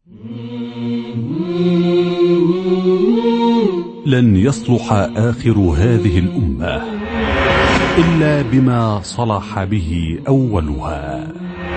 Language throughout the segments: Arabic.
لن يصلح آخر هذه الأمة إلا بما صلح به أولها.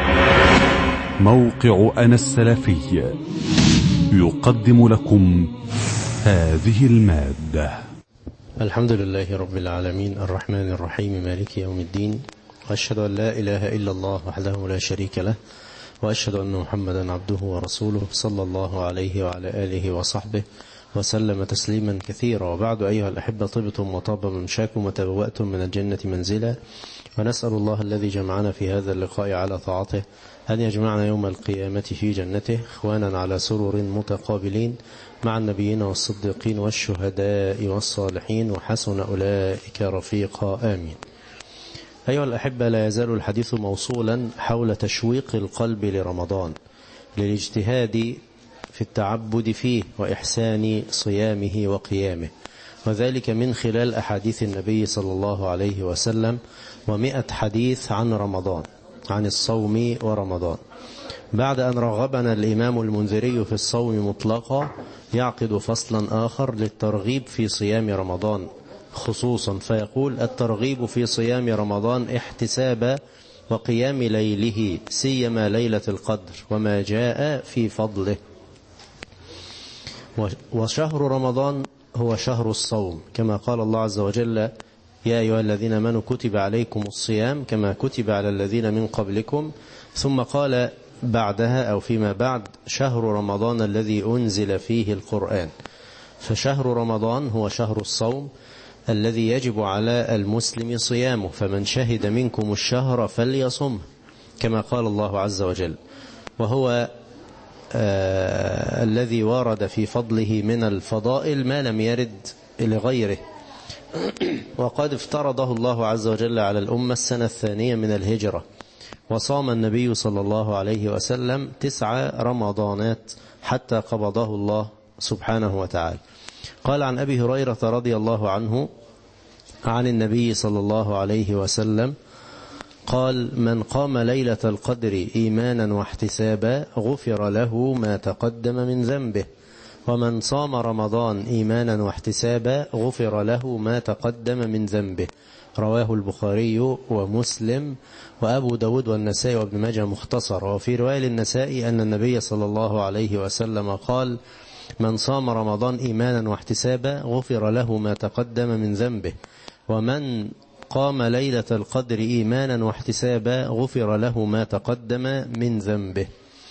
موقع أنا السلفي يقدم لكم هذه المادة. الحمد لله رب العالمين الرحمن الرحيم مالك يوم الدين، وأشهد أن لا إله إلا الله وحده لا شريك له، وأشهد أن محمدا عبده ورسوله صلى الله عليه وعلى آله وصحبه وسلم تسليما كثيرا. وبعد، أيها الأحبة، طبتم وطاب ممشاكم وتبوأتم من الجنة منزلا، ونسأل الله الذي جمعنا في هذا اللقاء على طاعته أن يجمعنا يوم القيامة في جنته إخوانا على سرر متقابلين مع النبيين والصديقين والشهداء والصالحين، وحسن أولئك رفيقا، آمين. أيها الأحبة، لا يزال الحديث موصولا حول تشويق القلب لرمضان للاجتهاد في التعبد فيه وإحسان صيامه وقيامه، وذلك من خلال أحاديث النبي صلى الله عليه وسلم، 100 حديث عن رمضان، عن الصوم ورمضان. بعد أن رغبنا الإمام المنذري في الصوم مطلقا، يعقد فصلا آخر للترغيب في صيام رمضان خصوصا، فيقول: الترغيب في صيام رمضان احتسابا وقيام ليله، سيما ليلة القدر وما جاء في فضله. وشهر رمضان هو شهر الصوم، كما قال الله عز وجل: يا أيها الذين آمنوا كتب عليكم الصيام كما كتب على الذين من قبلكم. ثم قال بعدها أو فيما بعد: شهر رمضان الذي أنزل فيه القرآن. فشهر رمضان هو شهر الصوم الذي يجب على المسلم صيامه، فمن شهد منكم الشهر فليصمه، كما قال الله عز وجل. وهو الذي ورد في فضله من الفضائل ما لم يرد لغيره. وقد افترضه الله عز وجل على الأمة السنة الثانية من الهجرة، وصام النبي صلى الله عليه وسلم 9 رمضانات حتى قبضه الله سبحانه وتعالى. قال عن أبي هريرة رضي الله عنه عن النبي صلى الله عليه وسلم قال: من قام ليلة القدر إيمانا واحتسابا غفر له ما تقدم من ذنبه، ومن صام رمضان إيمانا واحتسابا غفر له ما تقدم من ذنبه. رواه البخاري ومسلم وأبو داود والنسائي وابن ماجه مختصر. وفي رواية للنسائي أن النبي صلى الله عليه وسلم قال: من صام رمضان إيمانا واحتسابا غفر له ما تقدم من ذنبه، ومن قام ليلة القدر إيمانا واحتسابا غفر له ما تقدم من ذنبه.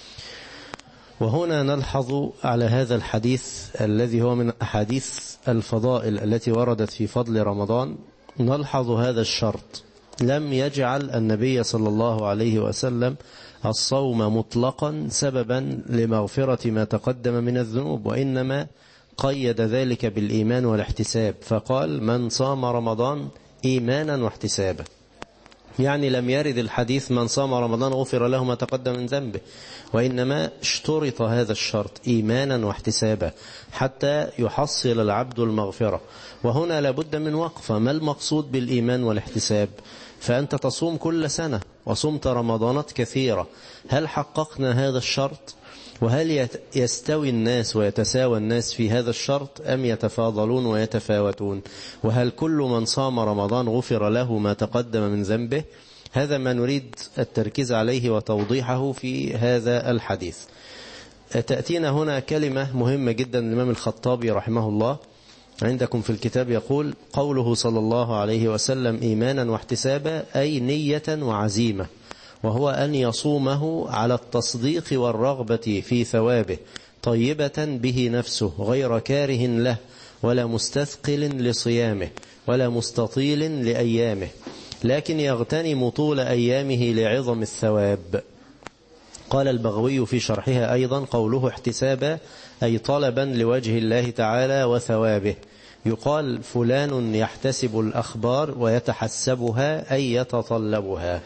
وهنا نلحظ على هذا الحديث الذي هو من أحاديث الفضائل التي وردت في فضل رمضان، نلحظ هذا الشرط: لم يجعل النبي صلى الله عليه وسلم الصوم مطلقا سببا لمغفرة ما تقدم من الذنوب، وإنما قيد ذلك بالإيمان والاحتساب، فقال: من صام رمضان إيمانا واحتسابا. يعني لم يرد الحديث من صام رمضان غفر له ما تقدم من ذنبه، وإنما اشترط هذا الشرط إيمانا واحتسابا حتى يحصل العبد المغفرة. وهنا لابد من وقفة: ما المقصود بالإيمان والاحتساب؟ فأنت تصوم كل سنة وصمت رمضانات كثيرة، هل حققنا هذا الشرط؟ وهل يستوي الناس ويتساوى الناس في هذا الشرط أم يتفاضلون ويتفاوتون؟ وهل كل من صام رمضان غفر له ما تقدم من ذنبه؟ هذا ما نريد التركيز عليه وتوضيحه في هذا الحديث. تأتينا هنا كلمة مهمة جدا الإمام الخطابي رحمه الله عندكم في الكتاب، يقول: قوله صلى الله عليه وسلم إيمانا واحتسابا، أي نية وعزيمة، وهو أن يصومه على التصديق والرغبة في ثوابه، طيبة به نفسه غير كاره له، ولا مستثقل لصيامه، ولا مستطيل لأيامه، لكن يغتنم طول أيامه لعظم الثواب. قال البغوي في شرحها أيضا: قوله احتسابا أي طلبا لوجه الله تعالى وثوابه. يقال: فلان يحتسب الأخبار ويتحسبها أي يتطلبها.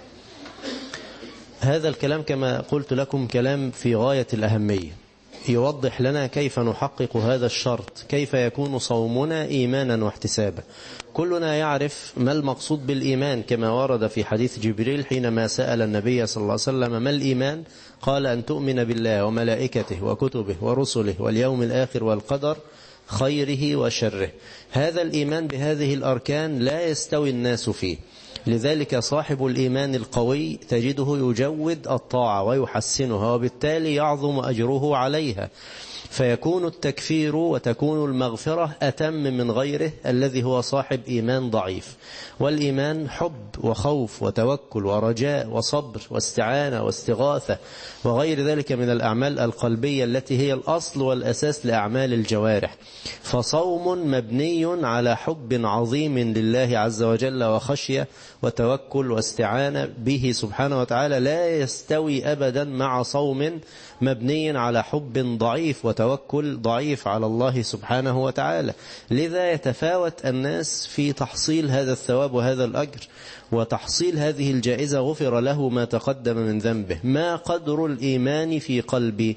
هذا الكلام كما قلت لكم كلام في غاية الأهمية، يوضح لنا كيف نحقق هذا الشرط، كيف يكون صومنا إيمانا واحتسابا. كلنا يعرف ما المقصود بالإيمان، كما ورد في حديث جبريل حينما سأل النبي صلى الله عليه وسلم: ما الإيمان؟ قال أن تؤمن بالله وملائكته وكتبه ورسله واليوم الآخر والقدر خيره وشره. هذا الإيمان بهذه الأركان لا يستوي الناس فيه، لذلك صاحب الإيمان القوي تجده يجود الطاعة ويحسنها، وبالتالي يعظم أجره عليها، فيكون التكفير وتكون المغفرة أتم من غيره الذي هو صاحب إيمان ضعيف. والإيمان حب وخوف وتوكل ورجاء وصبر واستعانة واستغاثة وغير ذلك من الأعمال القلبية التي هي الأصل والأساس لأعمال الجوارح. فصوم مبني على حب عظيم لله عز وجل وخشية وتوكل واستعانة به سبحانه وتعالى لا يستوي أبدا مع صوم مبني على حب ضعيف وتوكل ضعيف على الله سبحانه وتعالى. لذا يتفاوت الناس في تحصيل هذا الثواب وهذا الأجر وتحصيل هذه الجائزة. غفر له ما تقدم من ذنبه. ما قدر الإيمان في قلبي؟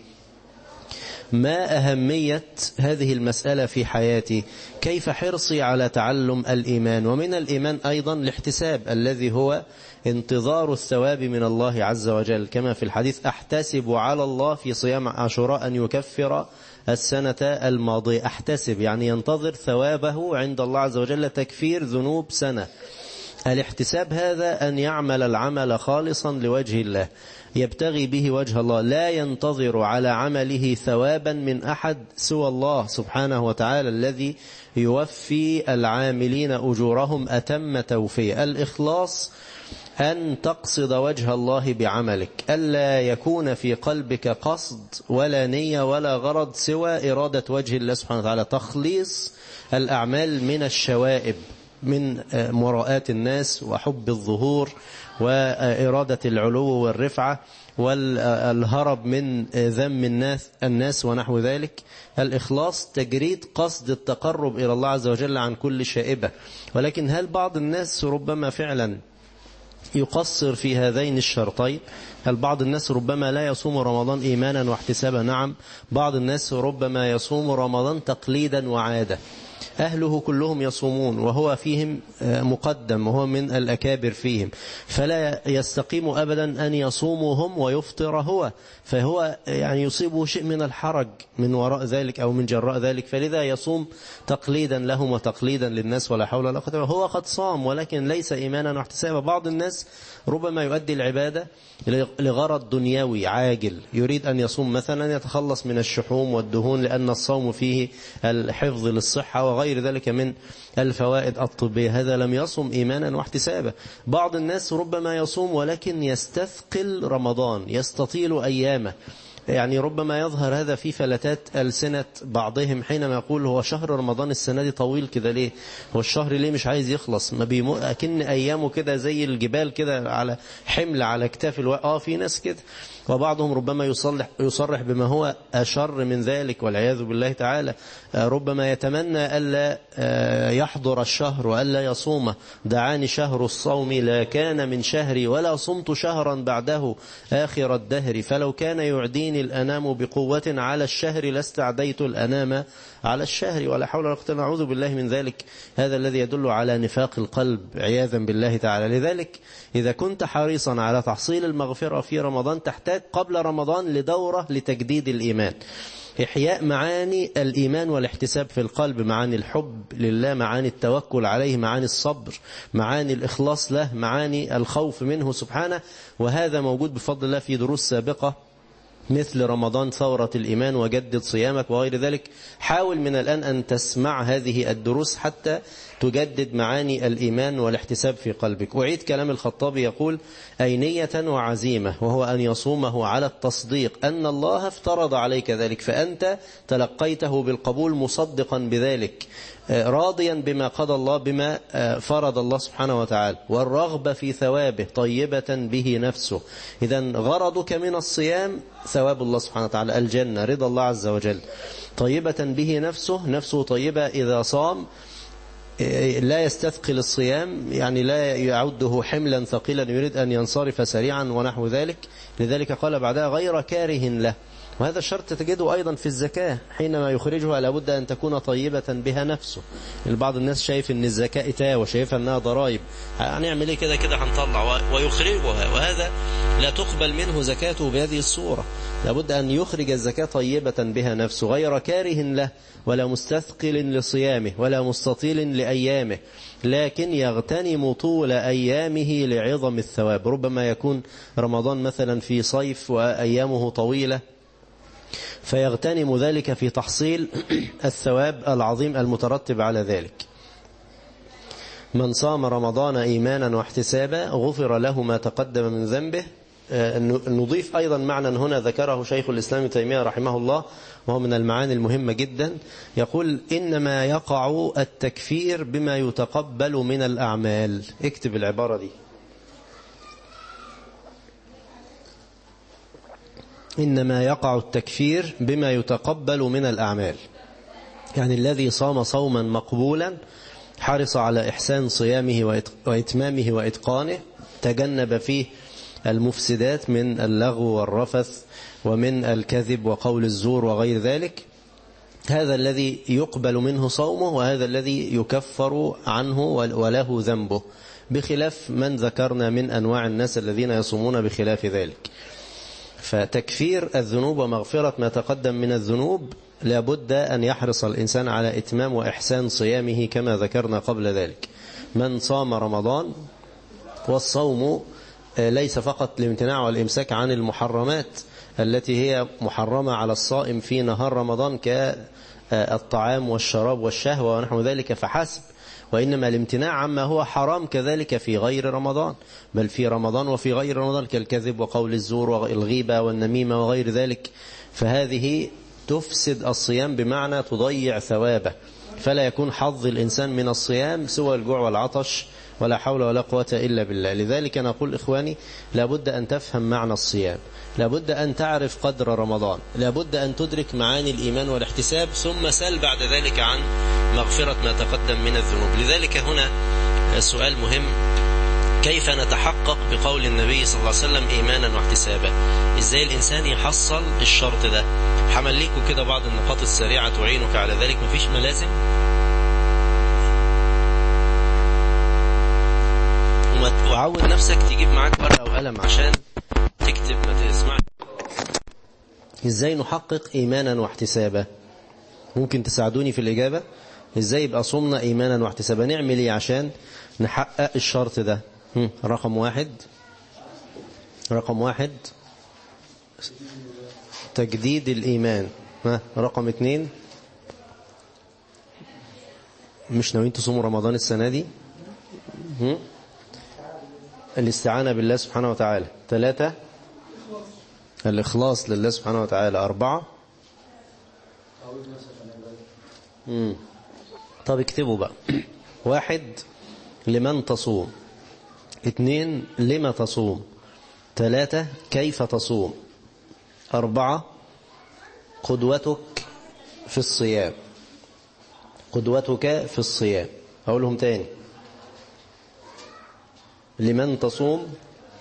ما أهمية هذه المسألة في حياتي؟ كيف حرصي على تعلم الإيمان؟ ومن الإيمان أيضا الاحتساب الذي هو انتظار الثواب من الله عز وجل، كما في الحديث أحتسب على الله في صيام عاشوراء أن يكفر السنة الماضية. أحتسب يعني ينتظر ثوابه عند الله عز وجل، تكفير ذنوب سنة. الاحتساب هذا أن يعمل العمل خالصا لوجه الله يبتغي به وجه الله، لا ينتظر على عمله ثوابا من أحد سوى الله سبحانه وتعالى الذي يوفي العاملين أجورهم أتم توفية. الإخلاص أن تقصد وجه الله بعملك، ألا يكون في قلبك قصد ولا نية ولا غرض سوى إرادة وجه الله سبحانه وتعالى. تخليص الأعمال من الشوائب، من مراءات الناس وحب الظهور وإرادة العلو والرفعة والهرب من ذم الناس ونحو ذلك. الإخلاص تجريد قصد التقرب إلى الله عز وجل عن كل شائبة. ولكن هل بعض الناس ربما فعلا يقصر في هذين الشرطين؟ هل بعض الناس ربما لا يصوم رمضان إيمانا واحتسابا؟ نعم. بعض الناس ربما يصوم رمضان تقليدا وعادة. أهله كلهم يصومون وهو فيهم مقدم وهو من الأكابر فيهم، فلا يستقيم أبدا أن يصوموا هم ويفطر هو، فهو يعني يصيبه شيء من الحرج من وراء ذلك أو من جراء ذلك، فلذا يصوم تقليدا لهم وتقليدا للناس ولا حول ولا قوة. هو قد صام ولكن ليس إيمانا واحتسابا. بعض الناس ربما يؤدي العبادة لغرض دنيوي عاجل، يريد أن يصوم مثلا يتخلص من الشحوم والدهون لأن الصوم فيه الحفظ للصحة وغير ذلك من الفوائد الطبية. هذا لم يصوم إيمانا واحتسابا. بعض الناس ربما يصوم ولكن يستثقل رمضان، يستطيل أيامه. يعني ربما يظهر هذا في فلتات ألسنة بعضهم حينما يقول هو شهر رمضان السنة دي طويل كده ليه؟ هو الشهر ليه مش عايز يخلص؟ ما أكن أيامه كده زي الجبال كده على حمل على كتاف في ناس كده. وبعضهم ربما يصرح بما هو أشر من ذلك والعياذ بالله تعالى. ربما يتمنى ألا يحضر الشهر وألا يصومه. دعاني شهر الصوم لا كان من شهري ولا صمت شهرا بعده آخر الدهر، فلو كان يعديني الأنام بقوة على الشهر لاستعديت الأنام على الشهر. ولا حول ولا قوة، نعوذ بالله من ذلك. هذا الذي يدل على نفاق القلب عياذا بالله تعالى. لذلك إذا كنت حريصا على تحصيل المغفرة في رمضان تحتاج قبل رمضان لدورة لتجديد الإيمان، إحياء معاني الإيمان والاحتساب في القلب، معاني الحب لله، معاني التوكل عليه، معاني الصبر، معاني الإخلاص له، معاني الخوف منه سبحانه. وهذا موجود بفضل الله في دروس سابقة مثل رمضان ثورة الإيمان وجدد صيامك وغير ذلك. حاول من الآن أن تسمع هذه الدروس حتى تجدد معاني الإيمان والاحتساب في قلبك. أعيد كلام الخطابي يقول: أي نية وعزيمة، وهو أن يصومه على التصديق أن الله افترض عليك ذلك، فأنت تلقيته بالقبول مصدقا بذلك، راضيا بما قضى الله، بما فرض الله سبحانه وتعالى، والرغبة في ثوابه طيبة به نفسه. إذن غرضك من الصيام ثواب الله سبحانه وتعالى، الجنة، رضا الله عز وجل. طيبة به نفسه طيبة إذا صام لا يستثقل الصيام، يعني لا يعده حملا ثقيلا يريد أن ينصرف سريعا ونحو ذلك. لذلك قال بعدها: غير كاره له، وهذا الشرط تجده أيضا في الزكاة، حينما يخرجها لابد أن تكون طيبة بها نفسه. البعض الناس شايف أن الزكاة إتاوة وشايفها أنها ضرائب، هنعمل إيه كده كده هنطلع ويخرجها، وهذا لا تقبل منه زكاته بهذه الصورة. لابد أن يخرج الزكاة طيبة بها نفسه، غير كاره له ولا مستثقل لصيامه ولا مستطيل لأيامه، لكن يغتنم طول أيامه لعظم الثواب. ربما يكون رمضان مثلا في صيف وأيامه طويلة، فيغتنم ذلك في تحصيل الثواب العظيم المترتب على ذلك. من صام رمضان إيمانا واحتسابا غفر له ما تقدم من ذنبه. نضيف أيضا معنى هنا ذكره شيخ الإسلام ابن تيمية رحمه الله، وهو من المعاني المهمة جدا. يقول إنما يقع التكفير بما يتقبل من الأعمال. اكتب العبارة دي، إنما يقع التكفير بما يتقبل من الأعمال، يعني الذي صام صوما مقبولا حرص على إحسان صيامه وإتمامه وإتقانه، تجنب فيه المفسدات من اللغو والرفث ومن الكذب وقول الزور وغير ذلك، هذا الذي يقبل منه صومه، وهذا الذي يكفر عنه وله ذنبه، بخلاف من ذكرنا من أنواع الناس الذين يصومون بخلاف ذلك. فتكفير الذنوب ومغفرة ما تقدم من الذنوب لابد أن يحرص الإنسان على إتمام وإحسان صيامه كما ذكرنا قبل ذلك. من صام رمضان، والصوم ليس فقط الامتناع والإمساك عن المحرمات التي هي محرمة على الصائم في نهار رمضان كالطعام والشراب والشهوة ونحو ذلك فحسب، وإنما الامتناع عما هو حرام كذلك في غير رمضان، بل في رمضان وفي غير رمضان، كالكذب وقول الزور والغيبة والنميمة وغير ذلك، فهذه تفسد الصيام بمعنى تضيع ثوابه، فلا يكون حظ الإنسان من الصيام سوى الجوع والعطش، ولا حول ولا قوة إلا بالله. لذلك نقول إخواني لابد أن تفهم معنى الصيام، لابد أن تعرف قدر رمضان، لابد أن تدرك معاني الإيمان والاحتساب، ثم سل بعد ذلك عن مغفرة ما تقدم من الذنوب. لذلك هنا سؤال مهم، كيف نتحقق بقول النبي صلى الله عليه وسلم إيمانا واحتسابا؟ إزاي الإنسان يحصل الشرط ده؟ حمل ليكم كده بعض النقاط السريعة تعينك على ذلك، مفيش ملازم، وعود نفسك تجيب معاك ورقة وقلم عشان تكتب ما تسمع. إزاي نحقق إيمانا واحتسابا؟ ممكن تساعدوني في الإجابة؟ إزاي يبقى صومنا إيمانا واحتسابا؟ نعمل إيه عشان نحقق الشرط ده؟ رقم واحد تجديد الإيمان. رقم 2 مش ناويين تصوموا رمضان السنة دي؟ الاستعانة بالله سبحانه وتعالى. 3 الإخلاص لله سبحانه وتعالى. 4 طب اكتبوا بقى. 1 لمن تصوم، 2 لما تصوم، 3 كيف تصوم، 4 قدوتك في الصيام. قدوتك في الصيام. أقولهم تاني: لمن تصوم،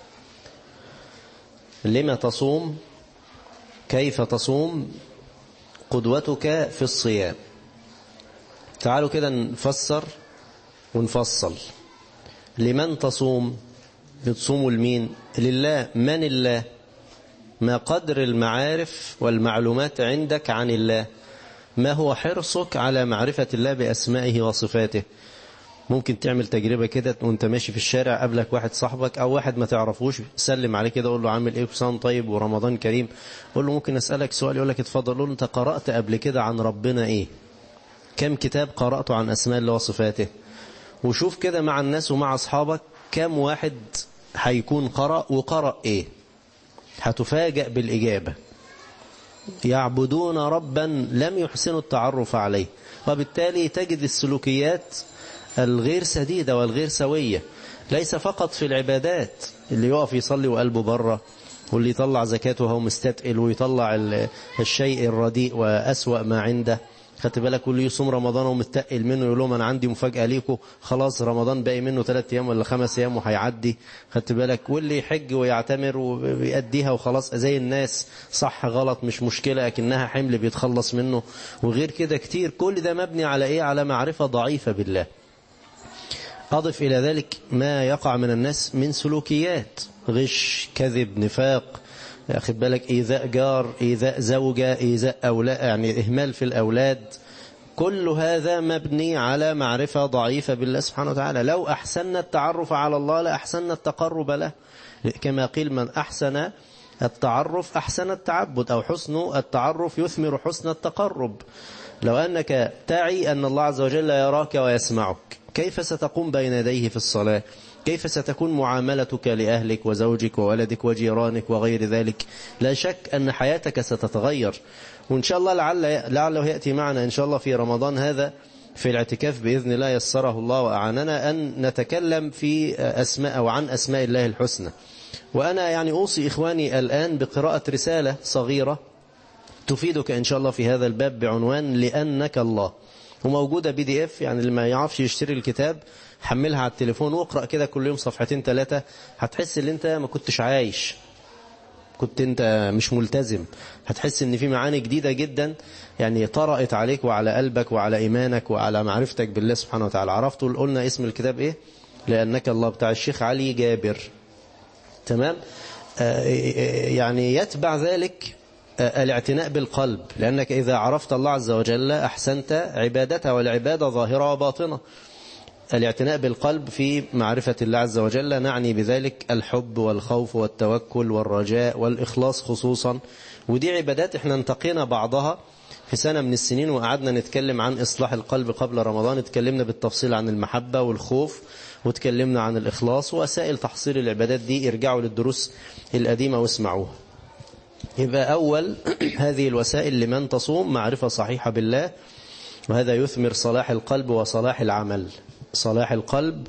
لما تصوم، كيف تصوم، قدوتك في الصيام. تعالوا كده نفسر ونفصل. لمن تصوم، بتصوموا لمين؟ لله. من الله؟ ما قدر المعارف والمعلومات عندك عن الله؟ ما هو حرصك على معرفة الله بأسمائه وصفاته؟ ممكن تعمل تجربة كده وانت ماشي في الشارع، قابلك واحد صاحبك او واحد ما تعرفوش، سلم عليه كده، قول له عامل ايه، وسام طيب ورمضان كريم. قول له ممكن اسألك سؤال؟ يقول لك اتفضل. قول له انت قرأت قبل كده عن ربنا ايه؟ كم كتاب قرأته عن اسماء الله وصفاته؟ وشوف كده مع الناس ومع اصحابك كم واحد هيكون قرأ، وقرأ ايه؟ هتفاجأ بالإجابة. يعبدون ربا لم يحسنوا التعرف عليه، وبالتالي تجد السلوكيات الغير سديدة والغير سوية، ليس فقط في العبادات، اللي يقف يصلي وقلبه بره، واللي يطلع زكاته وهو مستثقل، ويطلع الشيء الرديء وأسوأ ما عنده، خدت بالك، واللي يصوم رمضان ومتقل منه يقول لهم أنا عندي مفاجأة ليكم، خلاص رمضان باقي منه 3 أيام ولا 5 أيام وهيعدي. خدت بالك، واللي يحج ويعتمر ويأديها وخلاص زي الناس، صح غلط مش مشكلة، لكنها حمل بيتخلص منه. وغير كده كتير. كل ده مبني على إيه؟ على معرفة ضعيفة بالله. أضف إلى ذلك ما يقع من الناس من سلوكيات، غش، كذب، نفاق، أخذ بالك، إيذاء جار، إيذاء زوجة، إيذاء أولاد، يعني إهمال في الأولاد. كل هذا مبني على معرفة ضعيفة بالله سبحانه وتعالى. لو أحسننا التعرف على الله لأحسننا التقرب له، كما قيل من أحسن التعرف أحسن التعبد، أو حسن التعرف يثمر حسن التقرب. لو أنك تعي أن الله عز وجل يراك ويسمعك، كيف ستقوم بين يديه في الصلاة؟ كيف ستكون معاملتك لأهلك وزوجك وولدك وجيرانك وغير ذلك؟ لا شك أن حياتك ستتغير. وإن شاء الله لعله يأتي معنا إن شاء الله في رمضان هذا في الاعتكاف بإذن الله، يسره الله وأعاننا، أن نتكلم في أسماء أو عن أسماء الله الحسنى. وأنا يعني أوصي إخواني الآن بقراءة رسالة صغيرة تفيدك إن شاء الله في هذا الباب بعنوان لأنك الله، وموجودة PDF، يعني اللي ما يعرفش يشتري الكتاب حملها على التليفون واقرأ كده كل يوم 2-3 صفحات، هتحس ان انت ما كنتش عايش، كنت انت مش ملتزم. هتحس ان في معاني جديدة جدا يعني طرأت عليك وعلى قلبك وعلى ايمانك وعلى معرفتك بالله سبحانه وتعالى. عرفتوا قلنا اسم الكتاب ايه؟ لأنك الله، بتاع الشيخ علي جابر. تمام. يعني يتبع ذلك الاعتناء بالقلب، لأنك إذا عرفت الله عز وجل أحسنت عبادته، والعبادة ظاهرة وباطنة. الاعتناء بالقلب في معرفة الله عز وجل نعني بذلك الحب والخوف والتوكل والرجاء والإخلاص خصوصا. ودي عبادات احنا انتقينا بعضها في سنة من السنين وقعدنا نتكلم عن إصلاح القلب قبل رمضان. اتكلمنا بالتفصيل عن المحبة والخوف، واتكلمنا عن الإخلاص ووسائل تحصيل العبادات دي. ارجعوا للدروس القديمة واسمعوها. يبقى أول هذه الوسائل لمن تصوم معرفة صحيحة بالله، وهذا يثمر صلاح القلب وصلاح العمل. صلاح القلب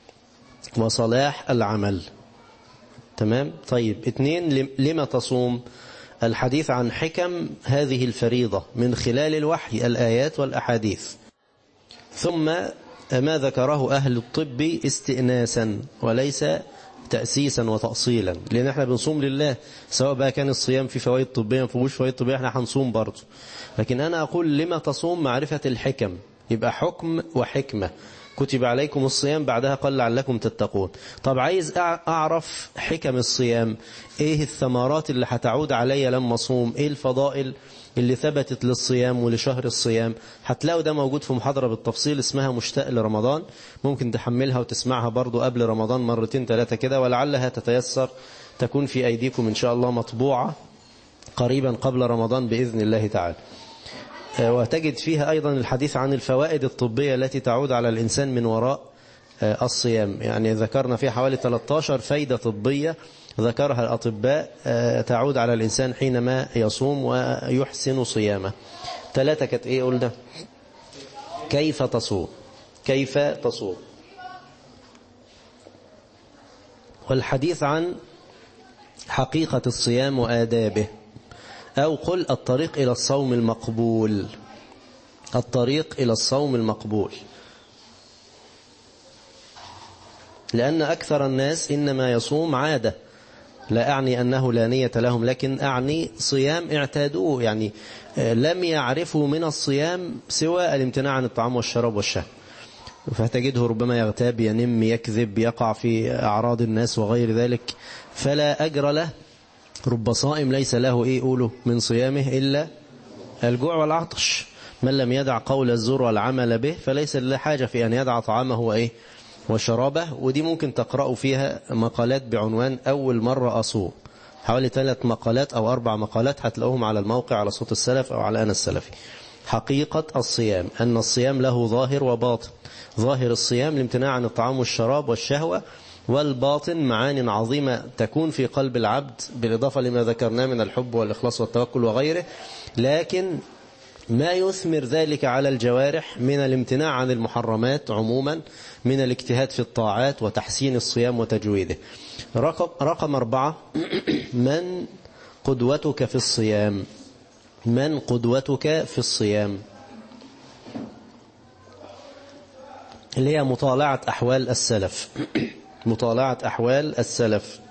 وصلاح العمل. تمام. طيب 2، لما تصوم؟ الحديث عن حكم هذه الفريضة من خلال الوحي، الآيات والأحاديث. ثم ما ذكره أهل الطب استئناسا وليس تأسيسا وتأصيلا، لأن احنا بنصوم لله، سواء بقى كان الصيام في فوائد طبية ما فيهوش فوائد طبية احنا هنصوم برضه. لكن أنا أقول لما تصوم معرفة الحكم، يبقى حكم وحكمة. كتب عليكم الصيام، بعدها قال لعلكم تتقون. طب عايز أعرف حكم الصيام، إيه الثمرات اللي هتعود علي لما أصوم، إيه الفضائل اللي ثبتت للصيام ولشهر الصيام؟ هتلاقوا ده موجود في محاضرة بالتفصيل اسمها مشتاق لرمضان، ممكن تحملها وتسمعها برضو قبل رمضان 2-3 كده، ولعلها تتيسر تكون في أيديكم إن شاء الله مطبوعة قريبا قبل رمضان بإذن الله تعالى. وتجد فيها أيضا الحديث عن الفوائد الطبية التي تعود على الإنسان من وراء الصيام. يعني ذكرنا فيها حوالي 13 فايدة طبية ذكرها الأطباء تعود على الإنسان حينما يصوم ويحسن صيامه. 3 كانت إيه قلنا؟ كيف تصوم، كيف تصوم، والحديث عن حقيقة الصيام وآدابه، أو قل الطريق إلى الصوم المقبول. الطريق إلى الصوم المقبول، لأن أكثر الناس إنما يصوم عادة، لا أعني أنه لا نية لهم، لكن أعني صيام اعتادوه، يعني لم يعرفوا من الصيام سوى الامتناع عن الطعام والشراب والشهوة. فتجده ربما يغتاب، ينم، يكذب، يقع في أعراض الناس وغير ذلك، فلا أجر له. رب صائم ليس له إيه قوله من صيامه إلا الجوع والعطش. من لم يدع قول الزور والعمل به فليس له حاجة في أن يدع طعامه وإيه وشرابه. ودي ممكن تقرأوا فيها مقالات بعنوان أول مرة أصوم، حوالي 3 مقالات أو 4 مقالات هتلاقوهم على الموقع على صوت السلف أو على أنا السلفي. حقيقة الصيام، أن الصيام له ظاهر وباطن. ظاهر الصيام الامتناع عن الطعام والشراب والشهوة، والباطن معان عظيمة تكون في قلب العبد بالإضافة لما ذكرناه من الحب والإخلاص والتوكل وغيره. لكن ما يثمر ذلك على الجوارح من الامتناع عن المحرمات عموما، من الاجتهاد في الطاعات وتحسين الصيام وتجويده. رقم 4 من قدوتك في الصيام. من قدوتك في الصيام؟ اللي هي مطالعة أحوال السلف. مطالعة أحوال السلف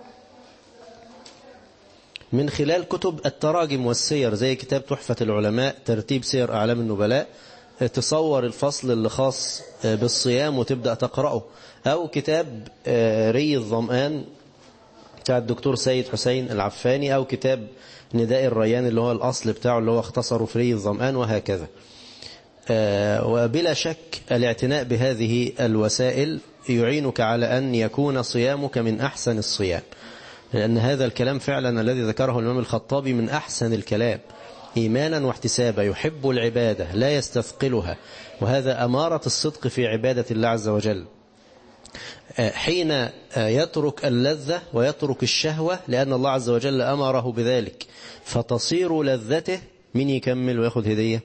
من خلال كتب التراجم والسير، زي كتاب تحفة العلماء، ترتيب سير أعلام النبلاء، تصور الفصل اللي خاص بالصيام وتبدأ تقرأه، أو كتاب ري الظمآن بتاع الدكتور سيد حسين العفاني، أو كتاب نداء الريان اللي هو الأصل بتاعه اللي هو اختصره في ري الظمآن، وهكذا. وبلا شك الاعتناء بهذه الوسائل يعينك على أن يكون صيامك من أحسن الصيام، لأن هذا الكلام فعلا الذي ذكره الإمام الخطابي من أحسن الكلام، إيمانا واحتسابا، يحب العبادة لا يستثقلها، وهذا أمارة الصدق في عبادة الله عز وجل. حين يترك اللذة ويترك الشهوة لأن الله عز وجل أمره بذلك، فتصير لذته، من يكمل ويأخذ هدية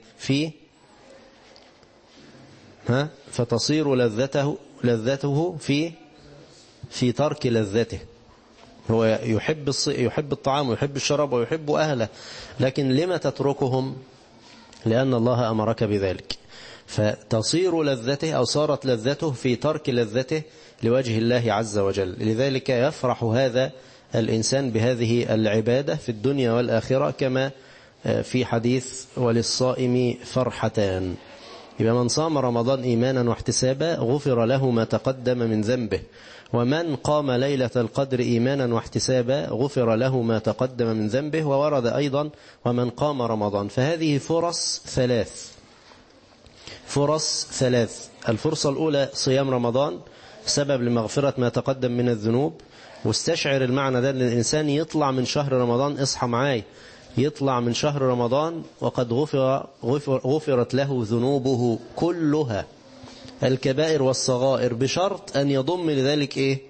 فتصير لذته في ترك لذته. هو يحب الطعام ويحب الشراب ويحب أهله، لكن لما تتركهم؟ لأن الله أمرك بذلك، فتصير لذته أو صارت لذته في ترك لذته لوجه الله عز وجل. لذلك يفرح هذا الإنسان بهذه العبادة في الدنيا والآخرة، كما في حديث وللصائم فرحتان. يبقى من صام رمضان إيمانا واحتسابا غفر له ما تقدم من ذنبه، ومن قام ليلة القدر إيمانا واحتسابا غفر له ما تقدم من ذنبه. وورد أيضا ومن قام رمضان. فهذه فرص ثلاث. الفرصة الأولى صيام رمضان سبب لمغفرة ما تقدم من الذنوب. واستشعر المعنى ده، الإنسان يطلع من شهر رمضان، اصحى معاي، يطلع من شهر رمضان وقد غفرت له ذنوبه كلها، الكبائر والصغائر، بشرط أن يضم لذلك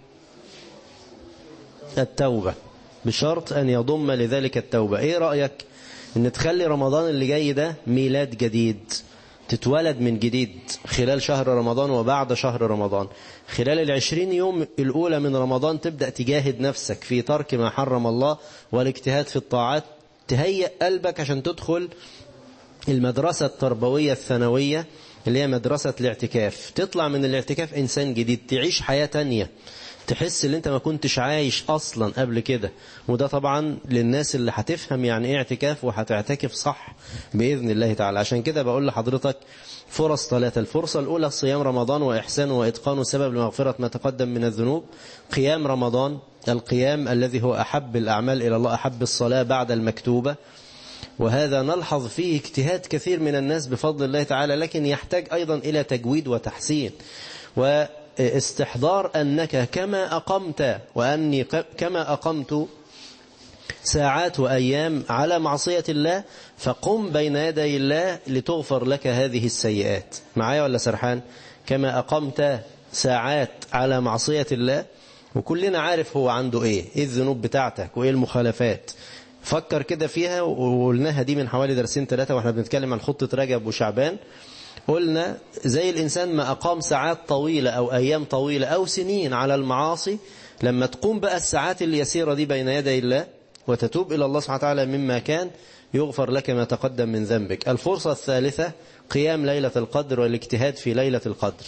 التوبة. بشرط أن يضم لذلك التوبة. إيه رأيك أن تخلي رمضان اللي جاي ده ميلاد جديد، تتولد من جديد خلال شهر رمضان وبعد شهر رمضان، خلال 20 يوم الأولى من رمضان تبدأ تجاهد نفسك في ترك ما حرم الله والاجتهاد في الطاعات، تهيئ قلبك عشان تدخل المدرسة التربوية الثانوية اللي هي مدرسة الاعتكاف. تطلع من الاعتكاف إنسان جديد، تعيش حياة تانية، تحس ان انت ما كنتش عايش اصلا قبل كده. وده طبعا للناس اللي هتفهم يعني ايه اعتكاف وهتعتكف صح بإذن الله تعالى. عشان كده بقول لحضرتك فرص ثلاثة. الفرصة الأولى صيام رمضان وإحسانه وإتقانه سبب لمغفرة ما تقدم من الذنوب. قيام رمضان، القيام الذي هو أحب الأعمال إلى الله، أحب الصلاة بعد المكتوبة، وهذا نلحظ فيه اجتهاد كثير من الناس بفضل الله تعالى، لكن يحتاج أيضا إلى تجويد وتحسين واستحضار أنك كما أقمت وأني كما أقمت ساعات وأيام على معصية الله، فقم بين يدي الله لتغفر لك هذه السيئات. معايا ولا سرحان؟ كما أقمت ساعات على معصية الله، وكلنا عارف هو عنده إيه الذنوب بتاعتك وإيه المخالفات. فكر كده فيها، وقلناها دي من حوالي درسين 3 وإحنا بنتكلم عن خطة رجب وشعبان. قلنا زي الإنسان ما أقام ساعات طويلة أو أيام طويلة أو سنين على المعاصي، لما تقوم بقى الساعات اليسيرة دي بين يدي الله وتتوب إلى الله سبحانه وتعالى مما كان، يغفر لك ما تقدم من ذنبك. الفرصة الثالثة قيام ليلة القدر والاجتهاد في ليلة القدر.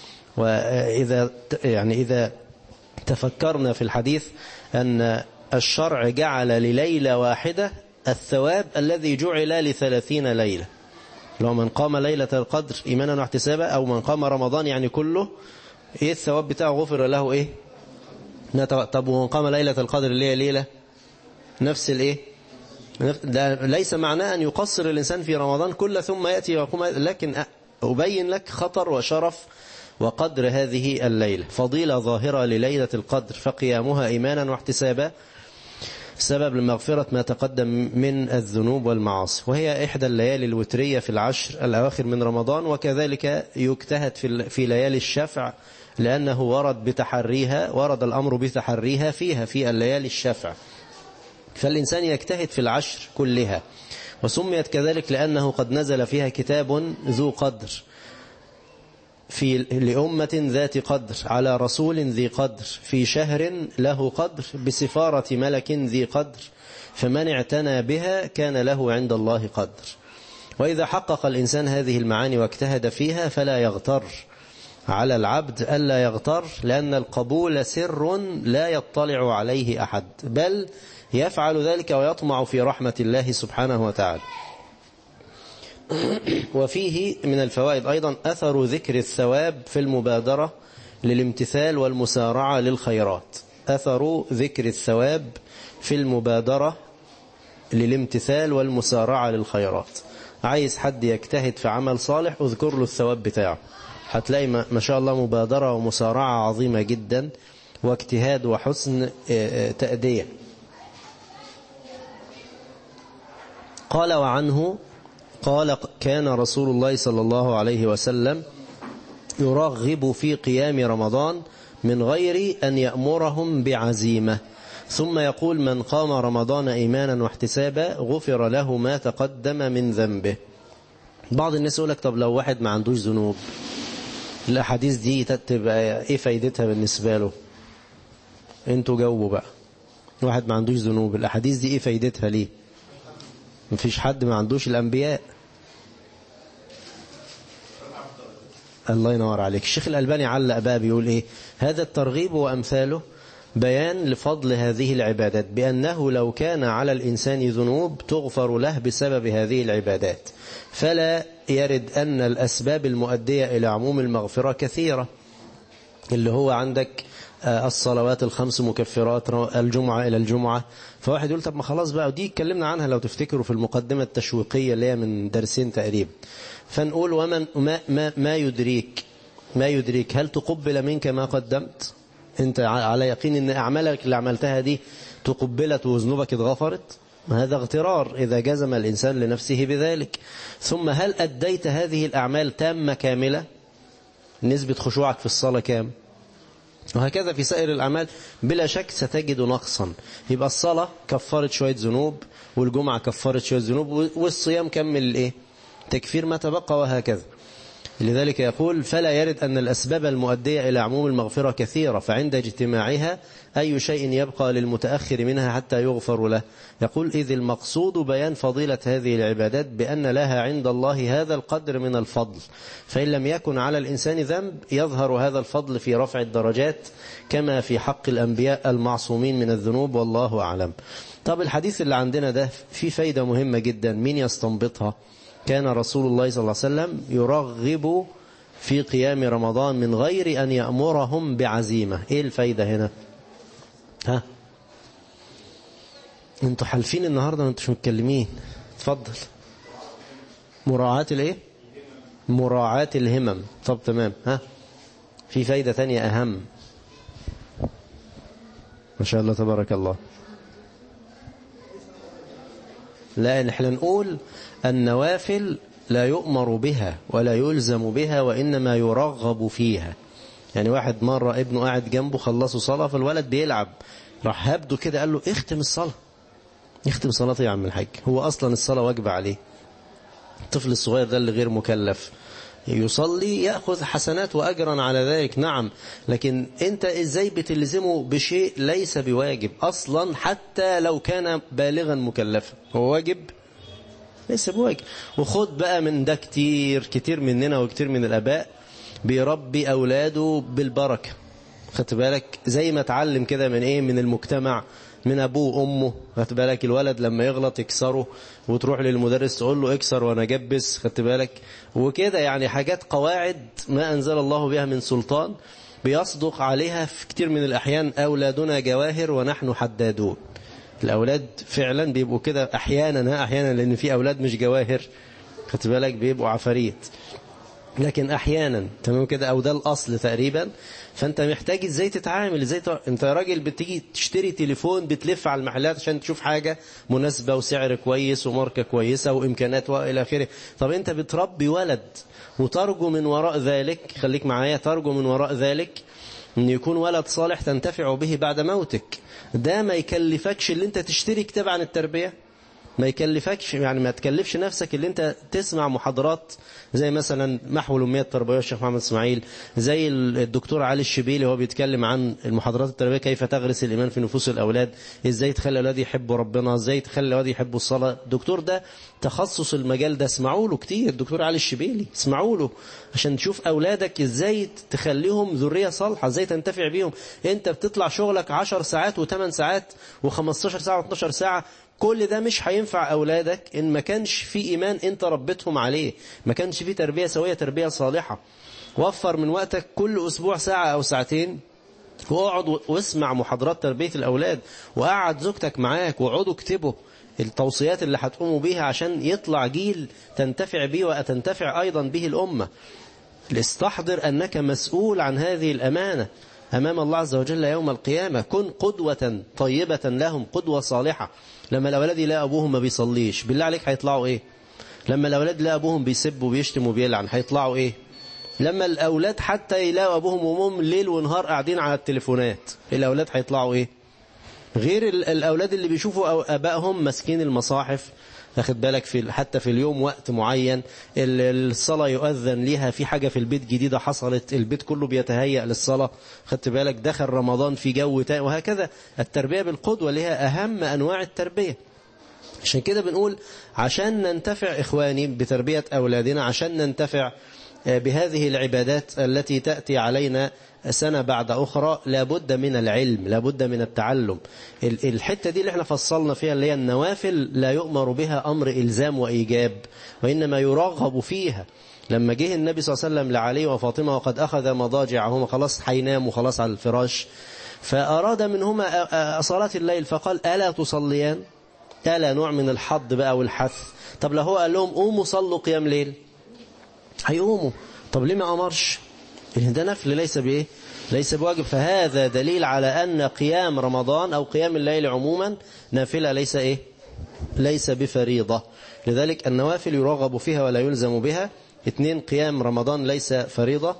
إذا تفكرنا في الحديث أن الشرع جعل لليلة واحدة الثواب الذي جعل ل30 ليلة. لو من قام ليلة القدر إيمانا واحتسابا، أو من قام رمضان يعني كله، إيه الثواب بتاعه؟ غفر له إيه؟ طب ومن قام ليلة القدر اللي هي ليلة نفس الإيه؟ ده ليس معناه أن يقصر الإنسان في رمضان كله ثم يأتي ويقوم، لكن أبين لك خطر وشرف وقدر هذه الليلة. فضيلة ظاهرة لليلة القدر، فقيامها إيمانا واحتسابا سبب لمغفرة ما تقدم من الذنوب والمعاصي، وهي إحدى الليالي الوترية في العشر الأواخر من رمضان. وكذلك يجتهد في ليالي الشفع، لأنه ورد الأمر بتحريها فيها في الليالي الشفع، فالإنسان يجتهد في العشر كلها. وسميت كذلك لأنه قد نزل فيها كتاب ذو قدر لأمة ذات قدر على رسول ذي قدر في شهر له قدر بسفارة ملك ذي قدر، فمن اعتنى بها كان له عند الله قدر. وإذا حقق الإنسان هذه المعاني واجتهد فيها فلا يغتر، على العبد ألا يغتر، لأن القبول سر لا يطلع عليه أحد، بل يفعل ذلك ويطمع في رحمة الله سبحانه وتعالى. وفيه من الفوائد أيضا أثر ذكر الثواب في المبادرة للامتثال والمسارعة للخيرات. أثر ذكر الثواب في المبادرة للامتثال والمسارعة للخيرات. عايز حد يجتهد في عمل صالح اذكر له الثواب بتاعه، هتلاقي ما شاء الله مبادرة ومسارعة عظيمة جدا واجتهاد وحسن تأدية. قال وعنه قال كان رسول الله صلى الله عليه وسلم يرغب في قيام رمضان من غير أن يأمرهم بعزيمة، ثم يقول من قام رمضان إيمانا واحتسابا غفر له ما تقدم من ذنبه. بعض الناس يقول لك طب لو واحد ما عندوش ذنوب الأحاديث دي تبقى إيه فايدتها بالنسبة له؟ انتوا جاوبوا بقى. واحد ما عندوش ذنوب الأحاديث دي إيه فايدتها ليه؟ مفيش حد ما عندوش، الأنبياء. الله ينور عليك. الشيخ الألباني علق بقى بيقول إيه؟ هذا الترغيب وأمثاله بيان لفضل هذه العبادات، بأنه لو كان على الإنسان ذنوب تغفر له بسبب هذه العبادات، فلا يرد أن الأسباب المؤدية إلى عموم المغفرة كثيرة، اللي هو عندك الصلوات الخمس مكفرات، الجمعة إلى الجمعة. فواحد يقول طب ما خلاص بقى، ودي اتكلمنا عنها لو تفتكروا في المقدمة التشويقية اللي هي من درسين تقريبا. فنقول ومن ما يدريك هل تقبل منك ما قدمت؟ انت على يقين ان اعمالك اللي عملتها دي تقبلت وذنوبك اتغفرت؟ هذا اغترار إذا جزم الإنسان لنفسه بذلك. ثم هل أديت هذه الأعمال تامة كاملة؟ نسبة خشوعك في الصلاة كام؟ وهكذا في سائر الأعمال بلا شك ستجد نقصا. يبقى الصلاة كفرت شوية ذنوب، والجمعة كفرت شوية ذنوب، والصيام كمل الإيه؟ تكفير ما تبقى، وهكذا. لذلك يقول فلا يرد أن الأسباب المؤدية إلى عموم المغفرة كثيرة، فعند اجتماعها أي شيء يبقى للمتأخر منها حتى يغفر له. يقول إذ المقصود بيان فضيلة هذه العبادات بأن لها عند الله هذا القدر من الفضل، فإن لم يكن على الإنسان ذنب يظهر هذا الفضل في رفع الدرجات كما في حق الأنبياء المعصومين من الذنوب، والله أعلم. طب الحديث اللي عندنا ده فيه فايدة مهمة جدا، مين يستنبطها؟ كان رسول الله صلى الله عليه وسلم يرغب في قيام رمضان من غير أن يأمرهم بعزيمة. إيه الفايدة هنا؟ ها؟ انتوا حالفين النهاردة ما انتوش متكلمين. اتفضل. مراعاة الايه؟ مراعاة الهمم. طب تمام. ها؟ في فايدة تانية أهم. ما شاء الله تبارك الله. لا، نحن نقول النوافل لا يؤمر بها ولا يلزم بها، وإنما يرغب فيها. يعني واحد مرة ابنه قاعد جنبه خلصوا صلاة، فالولد بيلعب، راح هبده كده قال له اختم الصلاة. يختم صلاته يا عم الحاج؟ هو أصلا الصلاة واجبة عليه. الطفل الصغير ده اللي غير مكلف يصلي يأخذ حسنات وأجرا على ذلك، نعم، لكن أنت إزاي بتلزمه بشيء ليس بواجب أصلا؟ حتى لو كان بالغا مكلفا هو واجب؟ ليس بواجب. وخد بقى من ده كتير مننا وكتير من الآباء بيربي أولاده بالبركة، خدت بالك؟ زي ما اتعلم كده من إيه؟ من المجتمع، من أبوه وأمه. خدت بالك؟ الولد لما يغلط يكسره، وتروح للمدرس تقول له اكسر وانا جبس، خدت بالك؟ وكده يعني حاجات قواعد ما أنزل الله بها من سلطان، بيصدق عليها في كتير من الأحيان أولادنا جواهر ونحن حدادون. الأولاد فعلا بيبقوا كده أحيانا، لأن في أولاد مش جواهر، خدت بالك؟ بيبقوا عفاريت، لكن أحيانا تمام كده، أو ده الأصل تقريبا. فأنت محتاج إزاي تتعامل، أنت راجل بتيجي تشتري تليفون، بتلف على المحلات عشان تشوف حاجة مناسبة وسعر كويس وماركة كويسة وإمكانات وإلى آخره. طب أنت بتربي ولد وترجو من وراء ذلك، خليك معايا، ترجو من وراء ذلك أن يكون ولد صالح تنتفع به بعد موتك. ده ما يكلفكش اللي أنت تشتري كتاب عن التربية؟ ما يكلفكش، يعني ما تكلفش نفسك اللي انت تسمع محاضرات زي مثلا محو الأمية التربوية الشيخ محمد اسماعيل، زي الدكتور علي الشبيلي هو بيتكلم عن المحاضرات التربوية، كيف تغرس الإيمان في نفوس الأولاد، ازاي تخلي الأولاد يحبوا ربنا، ازاي تخلي الأولاد يحبوا الصلاة. الدكتور ده تخصص المجال ده، اسمعوا له كتير، الدكتور علي الشبيلي اسمعوا له عشان تشوف أولادك ازاي تخليهم ذرية صالحة، ازاي تنتفع بيهم. انت بتطلع شغلك 10 ساعات و8 ساعات و15 ساعة و12 ساعة، كل ده مش هينفع أولادك إن ما كانش في إيمان أنت ربيتهم عليه، ما كانش في تربية سوية، تربية صالحة. وفر من وقتك كل أسبوع ساعة أو ساعتين، واقعد واسمع محاضرات تربية الأولاد، وقعد زوجتك معاك واقعدوا اكتبوا التوصيات اللي هتقوموا بيها عشان يطلع جيل تنتفع به وتنتفع أيضا به الأمة. استحضر أنك مسؤول عن هذه الأمانة أمام الله عز وجل يوم القيامة. كن قدوة طيبة لهم، قدوة صالحة. لما الأولاد يلاقوا أبوهم ما بيصليش، بالله عليك هيطلعوا إيه؟ لما الأولاد يلاقوا أبوهم بيسب وبيشتم وبيلعن، هيطلعوا إيه؟ لما الأولاد حتى يلاقوا أبوهم وأمهم ليل ونهار قاعدين على التليفونات، الأولاد هيطلعوا إيه؟ غير الأولاد اللي بيشوفوا أبائهم ماسكين المصاحف، أخد بالك، حتى في اليوم وقت معين الصلاة يؤذن لها، في حاجة في البيت جديدة حصلت، البيت كله بيتهيأ للصلاة، خدت بالك، دخل رمضان في جو تاني، وهكذا. التربية بالقدوة لها أهم أنواع التربية. عشان كده بنقول عشان ننتفع إخواني بتربية أولادنا، عشان ننتفع بهذه العبادات التي تأتي علينا سنة بعد أخرى، لابد من العلم، لابد من التعلم. الحتة دي اللي احنا فصلنا فيها، اللي هي النوافل لا يؤمر بها أمر إلزام وإيجاب، وإنما يرغب فيها. لما جه النبي صلى الله عليه وسلم لعلي وفاطمة وقد أخذ مضاجعهما، خلاص حينام وخلاص على الفراش، فأراد منهما صلاة الليل، فقال ألا تصليان؟ ألا نوع من الحض بقى والحث. طب لو هو قال لهم قوموا صلوا قيام ليل، هيقوموا. طب ليه ما أمرش؟ ده نفل ليس بإيه؟ ليس بواجب. فهذا دليل على أن قيام رمضان أو قيام الليل عموما نافلة، ليس إيه؟ ليس بفريضة. لذلك النوافل يرغب فيها ولا يلزم بها. 2 قيام رمضان ليس فريضة.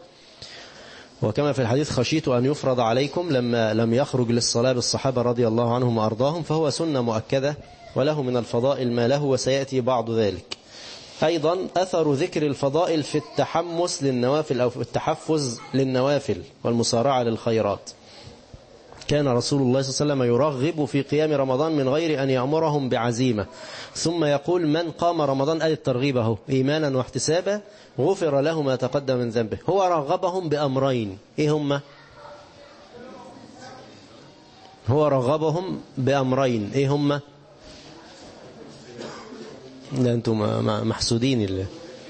وكما في الحديث خشيت أن يفرض عليكم، لما لم يخرج للصلاة بالصحابة رضي الله عنهم وأرضاهم، فهو سنة مؤكدة وله من الفضائل ما له، وسيأتي بعض ذلك. أيضا أثر ذكر الفضائل في التحمس للنوافل أو في التحفز للنوافل والمسارعة للخيرات. كان رسول الله صلى الله عليه وسلم يرغب في قيام رمضان من غير أن يأمرهم بعزيمة، ثم يقول من قام رمضان، قال الترغيب اهو، إيمانا واحتسابا غفر له ما تقدم من ذنبه. هو رغبهم بأمرين، إيه هما؟ هو رغبهم بأمرين، إيه هما؟ لا أنتم محسودين الله.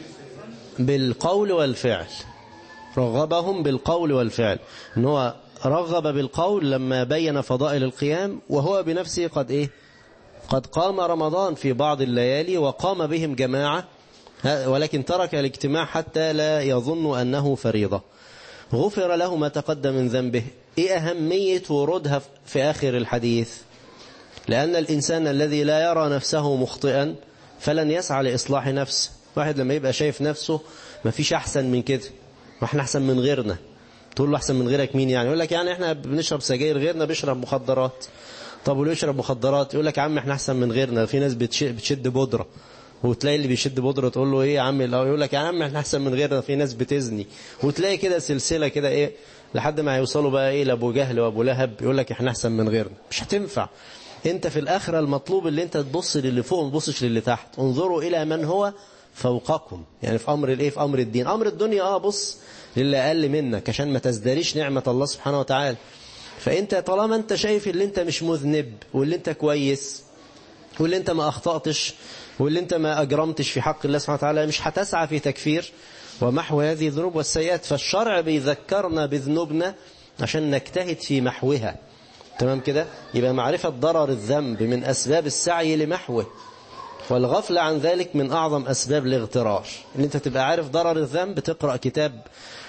بالقول والفعل. رغبهم بالقول والفعل، إن هو رغب بالقول لما بين فضائل القيام، وهو بنفسه قد إيه؟ قد قام رمضان في بعض الليالي وقام بهم جماعة، ولكن ترك الاجتماع حتى لا يظن أنه فريضة. غفر له ما تقدم من ذنبه. إيه أهمية ورودها في آخر الحديث؟ لأن الإنسان الذي لا يرى نفسه مخطئا فلن يسعى لإصلاح نفسه. واحد لما يبقى شايف نفسه ما فيش أحسن من كده، وإحنا أحسن من غيرنا، تقول له أحسن من غيرك مين يعني؟ يقول لك يعني إحنا بنشرب سجاير، غيرنا بيشرب مخدرات. طب ولو يشرب مخدرات؟ يقول لك يا عم إحنا أحسن من غيرنا، في ناس بتشد بودرة، وتلاقي اللي بيشد بودرة تقول له إيه يا عم، يقول لك يا عم إحنا أحسن من غيرنا، في ناس بتزني، وتلاقي كده سلسلة كده إيه لحد ما يوصلوا بقى إيه لأبو جهل وأبو لهب، يقول لك إحنا أحسن من غيرنا. مش هتنفع. انت في الآخرة المطلوب اللي انت تبص للي فوق، ما تبصش للي تحت. انظروا إلى من هو فوقكم، يعني في أمر الايه، في أمر الدين. أمر الدنيا بص للي أقل منك عشان ما تزدريش نعمة الله سبحانه وتعالى. فانت طالما انت شايف اللي انت مش مذنب، واللي انت كويس، واللي انت ما أخطأتش، واللي انت ما أجرمتش في حق الله سبحانه وتعالى، مش هتسعى في تكفير ومحو هذه الذنوب والسيئات. فالشرع بيذكرنا بذنوبنا عشان نجتهد في محوها. تمام كده؟ يبقى معرفة ضرر الذنب من أسباب السعي لمحوه، والغفلة عن ذلك من أعظم أسباب الاغترار. إن أنت تبقى عارف ضرر الذنب، تقرأ كتاب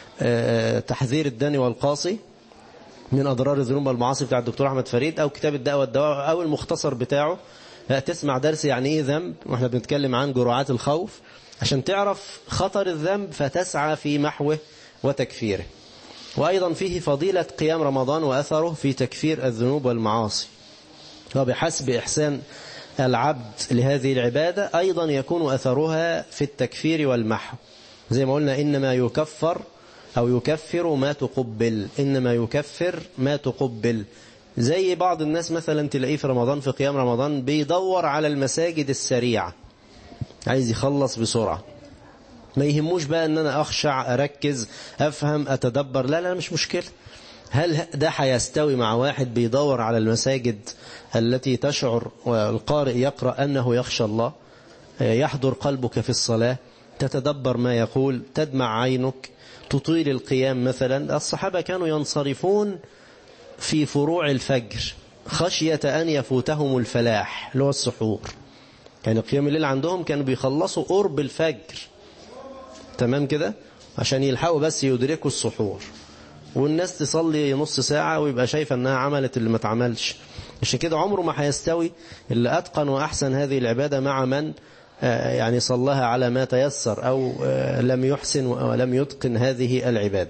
تحذير الداني والقاصي من أضرار الذنوب والمعاصي بتاع الدكتور أحمد فريد، أو كتاب الداء والدواء، أو المختصر بتاعه. تسمع درس يعني إيه ذنب، وإحنا بنتكلم عن جرعات الخوف، عشان تعرف خطر الذنب فتسعى في محوه وتكفيره. وأيضا فيه فضيلة قيام رمضان وأثره في تكفير الذنوب والمعاصي. وبحسب إحسان العبد لهذه العبادة أيضا يكون أثرها في التكفير والمحو. زي ما قلنا إنما يكفر أو يكفر ما تقبل، إنما يكفر ما تقبل. زي بعض الناس مثلا تلاقيه في رمضان، في قيام رمضان، بيدور على المساجد السريعة، عايز يخلص بسرعة، ما يهموش بقى ان انا اخشع، اركز، افهم، اتدبر. لا لا، مش مشكلة. هل ده هيستوي مع واحد بيدور على المساجد التي تشعر والقارئ يقرأ أنه يخشى الله، يحضر قلبك في الصلاة، تتدبر ما يقول، تدمع عينك، تطيل القيام مثلا؟ الصحابة كانوا ينصرفون في فروع الفجر خشية أن يفوتهم الفلاح اللي هو السحور. يعني قيام الليل عندهم كانوا بيخلصوا قرب الفجر، تمام كده، عشان يلحقوا بس يدركوا السحور. والناس تصلي نص ساعة ويبقى شايفة أنها عملت اللي ما تعملش. عشان كده عمره ما هيستوي اللي أتقن وأحسن هذه العبادة مع من يعني صلها على ما تيسر أو لم يحسن ولم يتقن هذه العبادة.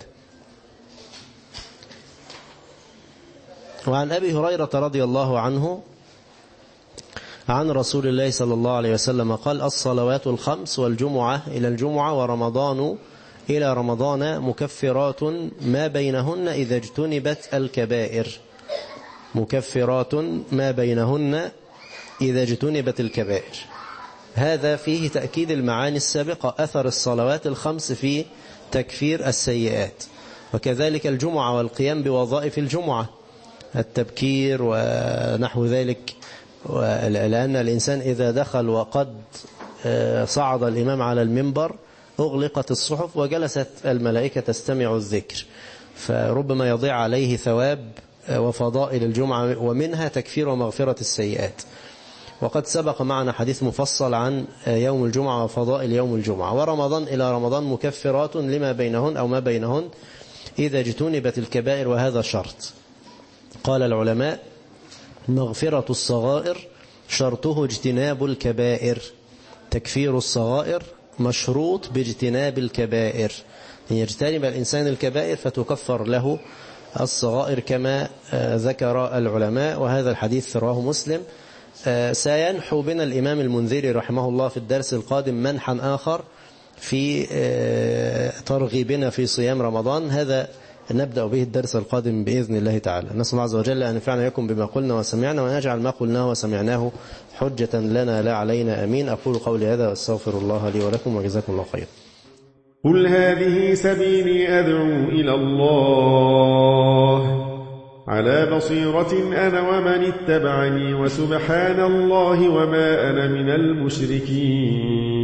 وعن أبي هريرة رضي الله عنه عن رسول الله صلى الله عليه وسلم قال: الصلوات الخمس والجمعة إلى الجمعة ورمضان إلى رمضان مكفرات ما بينهن إذا اجتنبت الكبائر. مكفرات ما بينهن إذا اجتنبت الكبائر. هذا فيه تأكيد المعاني السابقة، أثر الصلوات الخمس في تكفير السيئات. وكذلك الجمعة والقيام بوظائف الجمعة، التبكير ونحو ذلك. لأن الإنسان إذا دخل وقد صعد الإمام على المنبر أغلقت الصحف وجلست الملائكة تستمع الذكر، فربما يضيع عليه ثواب وفضائل الجمعة، ومنها تكفير ومغفرة السيئات. وقد سبق معنا حديث مفصل عن يوم الجمعة وفضائل يوم الجمعة. ورمضان إلى رمضان مكفرات لما بينهن أو ما بينهن إذا اجتنبت الكبائر، وهذا شرط. قال العلماء: مغفرة الصغائر شرطه اجتناب الكبائر. تكفير الصغائر مشروط باجتناب الكبائر، أن يجتنب الإنسان الكبائر فتكفر له الصغائر كما ذكر العلماء. وهذا الحديث رواه مسلم. سينحو بنا الإمام المنذري رحمه الله في الدرس القادم منحا آخر في ترغيبنا في صيام رمضان. هذا نبدأ به الدرس القادم بإذن الله تعالى. نسأل الله عز وجل أن ينفعنا إياكم بما قلنا وسمعنا، وأن يجعل ما قلناه وسمعناه حجة لنا لا علينا. أمين. أقول قولي هذا وأستغفر الله لي ولكم، وجزاكم الله خيرا. قل هذه سبيلي أدعو إلى الله على بصيرة أنا ومن اتبعني، وسبحان الله وما أنا من المشركين.